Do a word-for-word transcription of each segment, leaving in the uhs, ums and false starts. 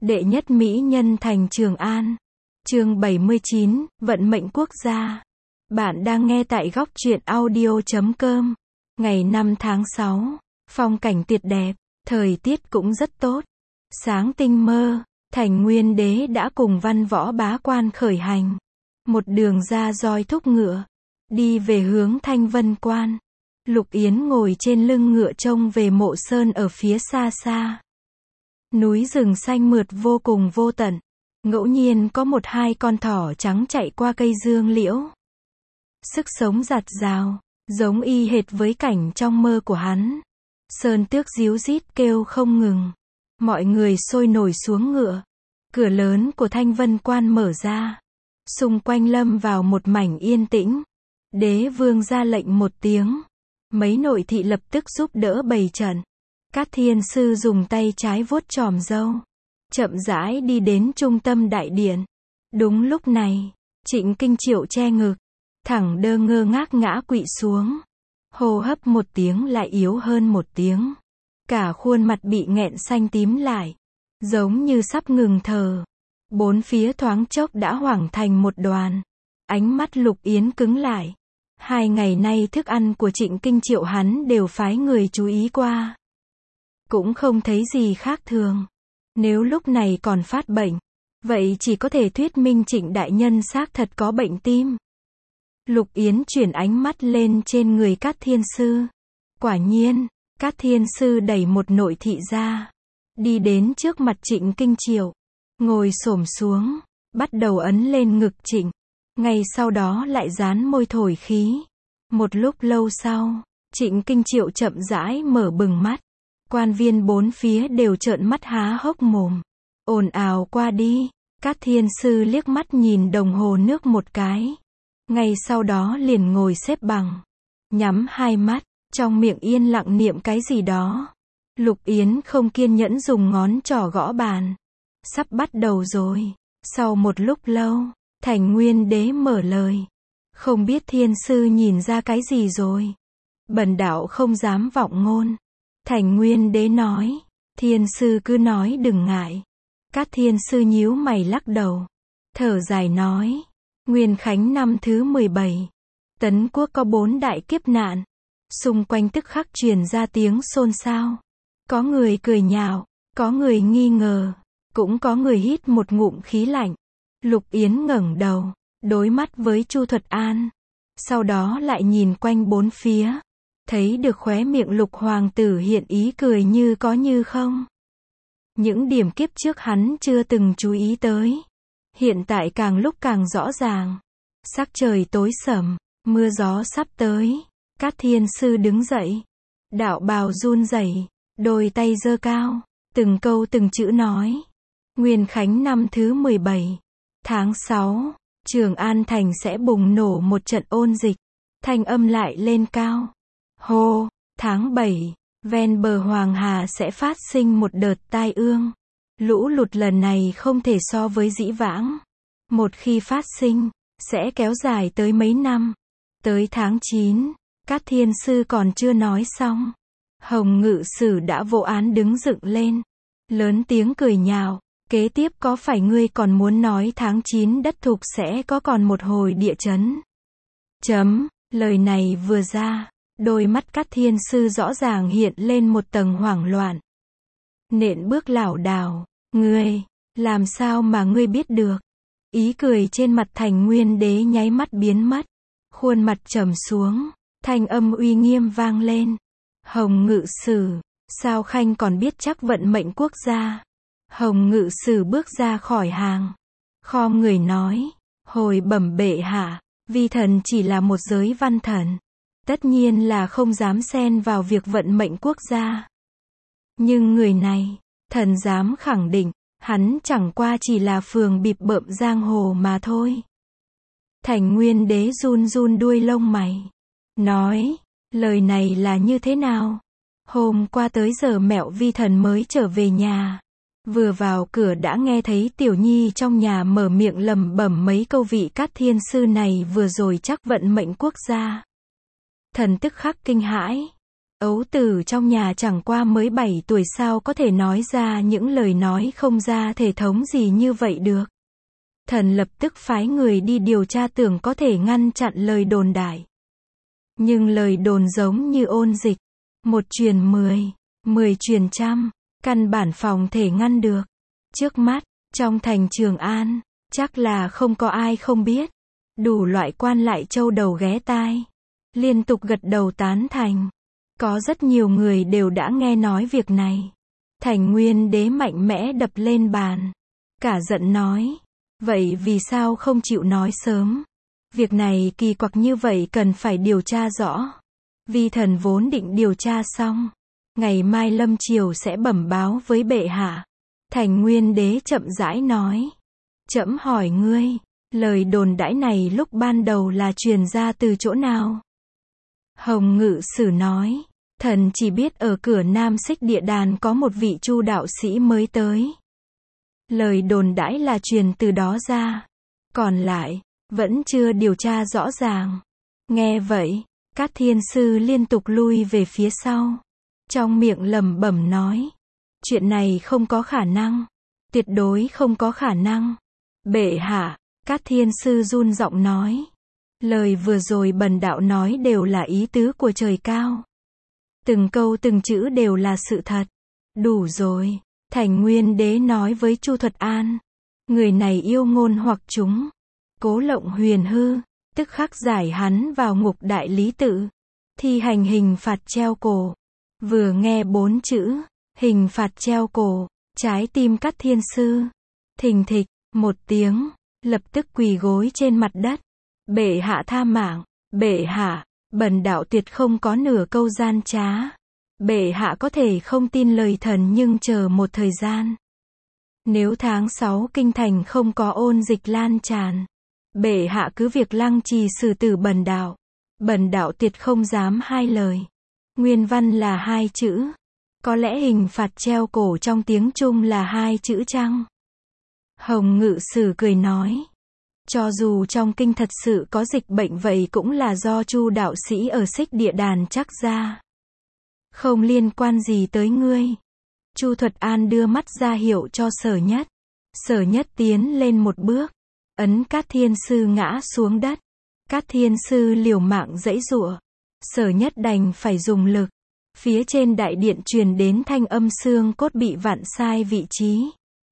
Đệ nhất mỹ nhân thành Trường An. Chương bảy mươi chín, Vận mệnh quốc gia. Bạn đang nghe tại góc truyện audio chấm com. Ngày năm tháng sáu, phong cảnh tuyệt đẹp, thời tiết cũng rất tốt. Sáng tinh mơ, Thành Nguyên Đế đã cùng văn võ bá quan khởi hành. Một đường ra roi thúc ngựa, đi về hướng Thanh Vân Quan. Lục Yến ngồi trên lưng ngựa trông về mộ sơn ở phía xa xa. Núi rừng xanh mượt vô cùng vô tận. Ngẫu nhiên có một hai con thỏ trắng chạy qua cây dương liễu. Sức sống rạt rào, giống y hệt với cảnh trong mơ của hắn. Sơn tước ríu rít kêu không ngừng. Mọi người sôi nổi xuống ngựa. Cửa lớn của Thanh Vân Quan mở ra. Xung quanh lâm vào một mảnh yên tĩnh. Đế vương ra lệnh một tiếng. Mấy nội thị lập tức giúp đỡ bày trận. Cát Thiên Sư dùng tay trái vuốt chòm râu, chậm rãi đi đến trung tâm đại điện. Đúng lúc này, Trịnh Kinh Triệu che ngực, thẳng đơ ngơ ngác ngã quỵ xuống. Hô hấp một tiếng lại yếu hơn một tiếng. Cả khuôn mặt bị nghẹn xanh tím lại, giống như sắp ngừng thở. Bốn phía thoáng chốc đã hoảng thành một đoàn. Ánh mắt Lục Yến cứng lại. Hai ngày nay thức ăn của Trịnh Kinh Triệu hắn đều phái người chú ý qua. Cũng không thấy gì khác thường. Nếu lúc này còn phát bệnh, vậy chỉ có thể thuyết minh Trịnh đại nhân xác thật có bệnh tim. Lục Yến chuyển ánh mắt lên trên người Cát Thiên Sư. Quả nhiên, Cát Thiên Sư đẩy một nội thị ra, đi đến trước mặt Trịnh Kinh Triệu, ngồi xổm xuống, bắt đầu ấn lên ngực Trịnh. Ngay sau đó lại dán môi thổi khí. Một lúc lâu sau, Trịnh Kinh Triệu chậm rãi mở bừng mắt. Quan viên bốn phía đều trợn mắt há hốc mồm. Ồn ào qua đi. Cát Thiên Sư liếc mắt nhìn đồng hồ nước một cái. Ngay sau đó liền ngồi xếp bằng, nhắm hai mắt, trong miệng yên lặng niệm cái gì đó. Lục Yến không kiên nhẫn dùng ngón trỏ gõ bàn. Sắp bắt đầu rồi. Sau một lúc lâu, Thành Nguyên Đế mở lời. Không biết Thiên Sư nhìn ra cái gì rồi. Bần đạo không dám vọng ngôn. Thành Nguyên Đế nói. Thiên Sư cứ nói đừng ngại. Cát Thiên Sư nhíu mày lắc đầu, thở dài nói. Nguyên Khánh năm thứ mười bảy. Tấn quốc có bốn đại kiếp nạn. Xung quanh tức khắc truyền ra tiếng xôn xao. Có người cười nhạo, có người nghi ngờ, cũng có người hít một ngụm khí lạnh. Lục Yến ngẩng đầu, đối mắt với Chu Thuật An. Sau đó lại nhìn quanh bốn phía. Thấy được khóe miệng Lục Hoàng tử hiện ý cười như có như không. Những điểm kiếp trước hắn chưa từng chú ý tới. Hiện tại càng lúc càng rõ ràng. Sắc trời tối sầm, mưa gió sắp tới. Cát Thiên Sư đứng dậy. Đạo bào run rẩy, đôi tay giơ cao. Từng câu từng chữ nói. Nguyên Khánh năm thứ mười bảy. Tháng sáu, Trường An Thành sẽ bùng nổ một trận ôn dịch. Thanh âm lại lên cao. Hô, tháng bảy, ven bờ Hoàng Hà sẽ phát sinh một đợt tai ương. Lũ lụt lần này không thể so với dĩ vãng. Một khi phát sinh, sẽ kéo dài tới mấy năm. Tới tháng chín, Cát Thiên Sư còn chưa nói xong. Hồng Ngự Sử đã vô án đứng dựng lên. Lớn tiếng cười nhạo. Kế tiếp có phải ngươi còn muốn nói tháng chín đất thục sẽ có còn một hồi địa chấn? Chấm, lời này vừa ra. Đôi mắt Cát Thiên Sư rõ ràng hiện lên một tầng hoảng loạn. Nện bước lảo đảo. Ngươi, làm sao mà ngươi biết được? Ý cười trên mặt Thành Nguyên Đế nháy mắt biến mất. Khuôn mặt trầm xuống. Thanh âm uy nghiêm vang lên. Hồng Ngự Sử, sao Khanh còn biết chắc vận mệnh quốc gia? Hồng Ngự Sử bước ra khỏi hàng. Khom người nói. Hồi bẩm bệ hạ, vi thần chỉ là một giới văn thần. Tất nhiên là không dám xen vào việc vận mệnh quốc gia. Nhưng người này, thần dám khẳng định, hắn chẳng qua chỉ là phường bịp bợm giang hồ mà thôi. Thành Nguyên Đế run run đuôi lông mày. Nói, lời này là như thế nào? Hôm qua tới giờ mẹo vi thần mới trở về nhà. Vừa vào cửa đã nghe thấy Tiểu Nhi trong nhà mở miệng lẩm bẩm mấy câu vị Cát Thiên Sư này vừa rồi chắc vận mệnh quốc gia. Thần tức khắc kinh hãi. Ấu tử trong nhà chẳng qua mới bảy tuổi sao có thể nói ra những lời nói không ra thể thống gì như vậy được. Thần lập tức phái người đi điều tra tưởng có thể ngăn chặn lời đồn đại. Nhưng lời đồn giống như ôn dịch. Một truyền mười, mười truyền trăm, căn bản phòng thể ngăn được. Trước mắt, trong thành Trường An, chắc là không có ai không biết. Đủ loại quan lại châu đầu ghé tai. Liên tục gật đầu tán thành. Có rất nhiều người đều đã nghe nói việc này. Thành Nguyên Đế mạnh mẽ đập lên bàn. Cả giận nói. Vậy vì sao không chịu nói sớm? Việc này kỳ quặc như vậy cần phải điều tra rõ. Vi thần vốn định điều tra xong. Ngày mai lâm triều sẽ bẩm báo với bệ hạ. Thành Nguyên Đế chậm rãi nói. Trẫm hỏi ngươi, lời đồn đãi này lúc ban đầu là truyền ra từ chỗ nào? Hồng Ngự Sử nói. Thần chỉ biết ở cửa Nam Xích Địa Đàn có một vị Chu đạo sĩ mới tới. Lời đồn đãi là truyền từ đó ra. Còn lại, vẫn chưa điều tra rõ ràng. Nghe vậy, Cát Thiên Sư liên tục lui về phía sau. Trong miệng lẩm bẩm nói. Chuyện này không có khả năng. Tuyệt đối không có khả năng. Bệ hạ, Cát Thiên Sư run giọng nói. Lời vừa rồi bần đạo nói đều là ý tứ của trời cao. Từng câu từng chữ đều là sự thật. Đủ rồi. Thành Nguyên Đế nói với Chu Thuật An. Người này yêu ngôn hoặc chúng. Cố lộng huyền hư. Tức khắc giải hắn vào ngục đại lý tự. Thi hành hình phạt treo cổ. Vừa nghe bốn chữ. Hình phạt treo cổ. Trái tim Cát Thiên Sư. Thình thịch. Một tiếng. Lập tức quỳ gối trên mặt đất. Bệ hạ tha mạng. Bệ hạ. Bần đạo tuyệt không có nửa câu gian trá. Bệ hạ có thể không tin lời thần nhưng chờ một thời gian. Nếu tháng sáu kinh thành không có ôn dịch lan tràn. Bệ hạ cứ việc lăng trì xử tử bần đạo. Bần đạo tuyệt không dám hai lời. Nguyên văn là hai chữ. Có lẽ hình phạt treo cổ trong tiếng Trung là hai chữ chăng? Hồng Ngự Sử cười nói. Cho dù trong kinh thật sự có dịch bệnh vậy cũng là do Chu đạo sĩ ở Xích Địa Đàn chắc ra. Không liên quan gì tới ngươi. Chu Thuật An đưa mắt ra hiệu cho Sở Nhất. Sở Nhất tiến lên một bước. Ấn Cát Thiên Sư ngã xuống đất. Cát Thiên Sư liều mạng giãy giụa. Sở Nhất đành phải dùng lực. Phía trên đại điện truyền đến thanh âm xương cốt bị vặn sai vị trí.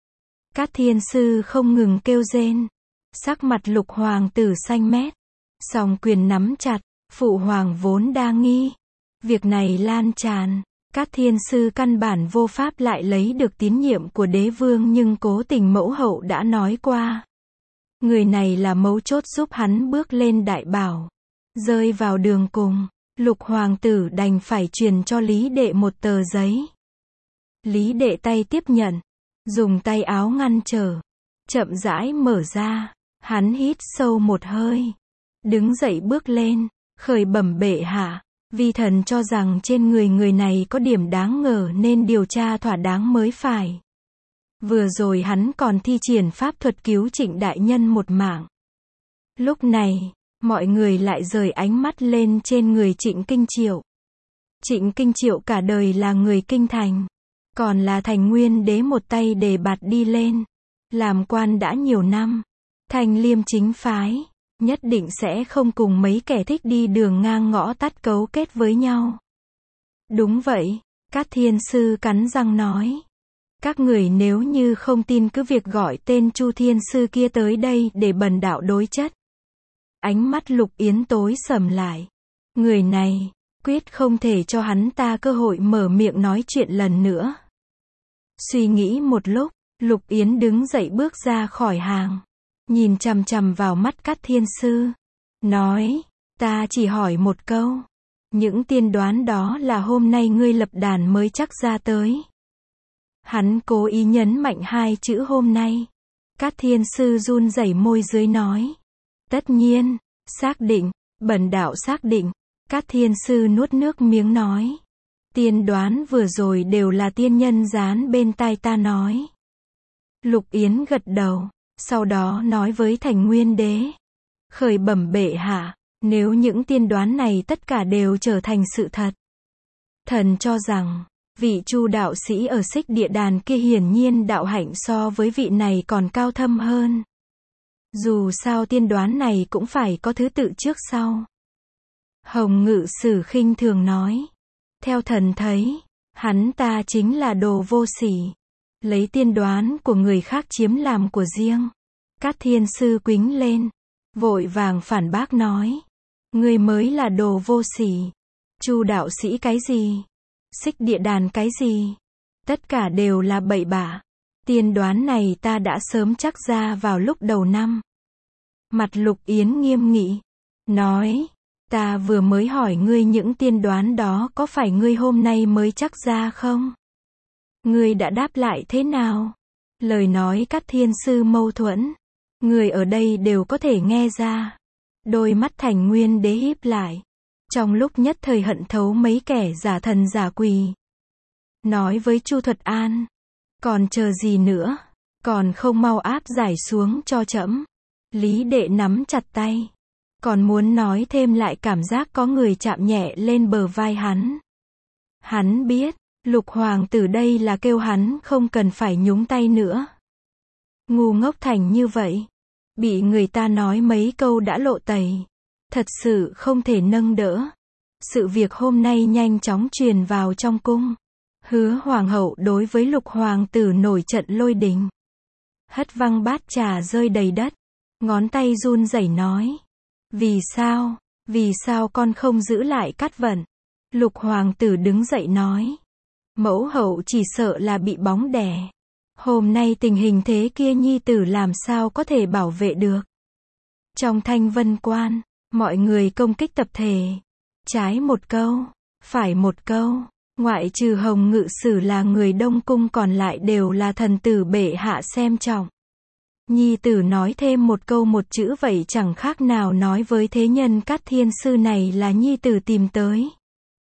Cát Thiên Sư không ngừng kêu rên. Sắc mặt Lục hoàng tử xanh mét. Song quyền nắm chặt. Phụ hoàng vốn đa nghi. Việc này lan tràn. Cát Thiên Sư căn bản vô pháp lại lấy được tín nhiệm của đế vương nhưng cố tình mẫu hậu đã nói qua. Người này là mấu chốt giúp hắn bước lên đại bảo. Rơi vào đường cùng. Lục hoàng tử đành phải truyền cho Lý Đệ một tờ giấy. Lý Đệ tay tiếp nhận. Dùng tay áo ngăn trở. Chậm rãi mở ra. Hắn hít sâu một hơi. Đứng dậy bước lên. Khởi bẩm bệ hạ. Vi thần cho rằng trên người người này có điểm đáng ngờ nên điều tra thỏa đáng mới phải. Vừa rồi hắn còn thi triển pháp thuật cứu Trịnh đại nhân một mạng. Lúc này, mọi người lại rời ánh mắt lên trên người Trịnh Kinh Triệu. Trịnh Kinh Triệu cả đời là người kinh thành. Còn là Thành Nguyên Đế một tay đề bạt đi lên. Làm quan đã nhiều năm. Thanh liêm chính phái. Nhất định sẽ không cùng mấy kẻ thích đi đường ngang ngõ tắt cấu kết với nhau. Đúng vậy. Cát Thiên Sư cắn răng nói. Các người nếu như không tin cứ việc gọi tên Chu Thiên Sư kia tới đây để bần đạo đối chất. Ánh mắt Lục Yến tối sầm lại. Người này, quyết không thể cho hắn ta cơ hội mở miệng nói chuyện lần nữa. Suy nghĩ một lúc, Lục Yến đứng dậy bước ra khỏi hàng. Nhìn chằm chằm vào mắt Cát Thiên Sư. Nói, ta chỉ hỏi một câu. Những tiên đoán đó là hôm nay ngươi lập đàn mới chắc ra tới. Hắn cố ý nhấn mạnh hai chữ hôm nay. Cát Thiên Sư run rẩy môi dưới nói. Tất nhiên, xác định, bần đạo xác định. Cát Thiên Sư nuốt nước miếng nói. Tiên đoán vừa rồi đều là tiên nhân dán bên tai ta nói. Lục Yến gật đầu. Sau đó nói với Thành Nguyên Đế. Khởi bẩm bệ hạ, nếu những tiên đoán này tất cả đều trở thành sự thật. Thần cho rằng, vị Chu đạo sĩ ở Xích Địa Đàn kia hiển nhiên đạo hạnh so với vị này còn cao thâm hơn. Dù sao tiên đoán này cũng phải có thứ tự trước sau. Hồng Ngự Sử khinh thường nói. Theo thần thấy, hắn ta chính là đồ vô sỉ. Lấy tiên đoán của người khác chiếm làm của riêng. Cát Thiên Sư quính lên. Vội vàng phản bác nói. Ngươi mới là đồ vô sỉ. Chu đạo sĩ cái gì? Xích Địa Đàn cái gì? Tất cả đều là bậy bạ. Tiên đoán này ta đã sớm chắc ra vào lúc đầu năm. Mặt Lục Yến nghiêm nghị. Nói. Ta vừa mới hỏi ngươi những tiên đoán đó có phải ngươi hôm nay mới chắc ra không? Ngươi đã đáp lại thế nào? Lời nói Cát Thiên Sư mâu thuẫn. Người ở đây đều có thể nghe ra. Đôi mắt Thành Nguyên Đế híp lại. Trong lúc nhất thời hận thấu mấy kẻ giả thần giả quỷ. Nói với Chu Thuật An. Còn chờ gì nữa? Còn không mau áp giải xuống cho trẫm. Lý Đệ nắm chặt tay. Còn muốn nói thêm lại cảm giác có người chạm nhẹ lên bờ vai hắn. Hắn biết, Lục Hoàng tử đây là kêu hắn không cần phải nhúng tay nữa. Ngu ngốc thành như vậy. Bị người ta nói mấy câu đã lộ tẩy. Thật sự không thể nâng đỡ. Sự việc hôm nay nhanh chóng truyền vào trong cung. Hứa Hoàng hậu đối với Lục Hoàng tử nổi trận lôi đình. Hất văng bát trà rơi đầy đất. Ngón tay run rẩy nói. Vì sao, vì sao con không giữ lại Cát Vận? Lục Hoàng tử đứng dậy nói. Mẫu hậu chỉ sợ là bị bóng đè. Hôm nay tình hình thế kia nhi tử làm sao có thể bảo vệ được. Trong Thanh Vân Quan, mọi người công kích tập thể. Trái một câu, phải một câu. Ngoại trừ Hồng Ngự Sử là người Đông Cung còn lại đều là thần tử bệ hạ xem trọng. Nhi tử nói thêm một câu một chữ vậy chẳng khác nào nói với thế nhân Cát Thiên Sư này là nhi tử tìm tới.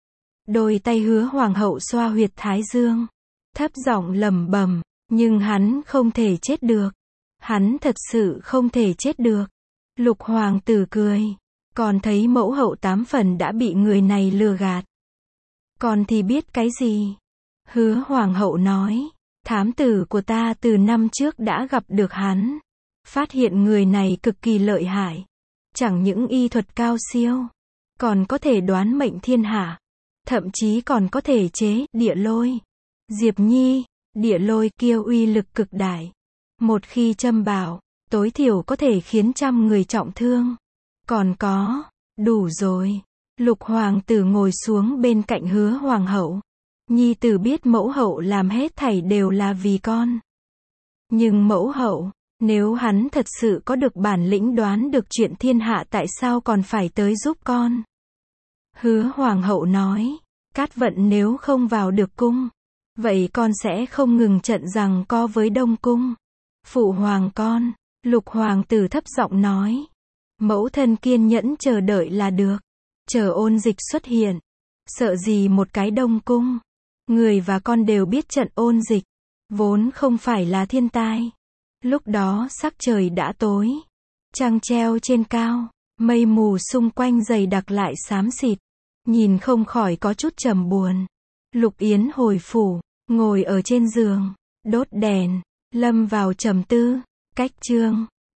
Đôi tay Hứa Hoàng hậu xoa huyệt thái dương. Thấp giọng lẩm bẩm, nhưng hắn không thể chết được. Hắn thật sự không thể chết được. Lục Hoàng tử cười. Còn thấy mẫu hậu tám phần đã bị người này lừa gạt. Còn thì biết cái gì? Hứa Hoàng hậu nói. Thám tử của ta từ năm trước đã gặp được hắn. Phát hiện người này cực kỳ lợi hại. Chẳng những y thuật cao siêu. Còn có thể đoán mệnh thiên hạ. Thậm chí còn có thể chế địa lôi. Diệp Nhi, địa lôi kia uy lực cực đại. Một khi châm bảo, tối thiểu có thể khiến trăm người trọng thương. Còn có, đủ rồi. Lục Hoàng tử ngồi xuống bên cạnh Hứa Hoàng hậu. Nhi tử biết mẫu hậu làm hết thảy đều là vì con. Nhưng mẫu hậu, nếu hắn thật sự có được bản lĩnh đoán được chuyện thiên hạ tại sao còn phải tới giúp con? Hứa Hoàng hậu nói, Cát Vận nếu không vào được cung, vậy con sẽ không ngừng trận giằng co với Đông Cung. Phụ hoàng con, Lục Hoàng tử thấp giọng nói. Mẫu thân kiên nhẫn chờ đợi là được. Chờ ôn dịch xuất hiện. Sợ gì một cái Đông Cung. Người và con đều biết trận ôn dịch. Vốn không phải là thiên tai. Lúc đó sắc trời đã tối. Trăng treo trên cao. Mây mù xung quanh dày đặc lại xám xịt. Nhìn không khỏi có chút trầm buồn. Lục Yến hồi phủ. Ngồi ở trên giường. Đốt đèn. Lâm vào trầm tư. Cách chương.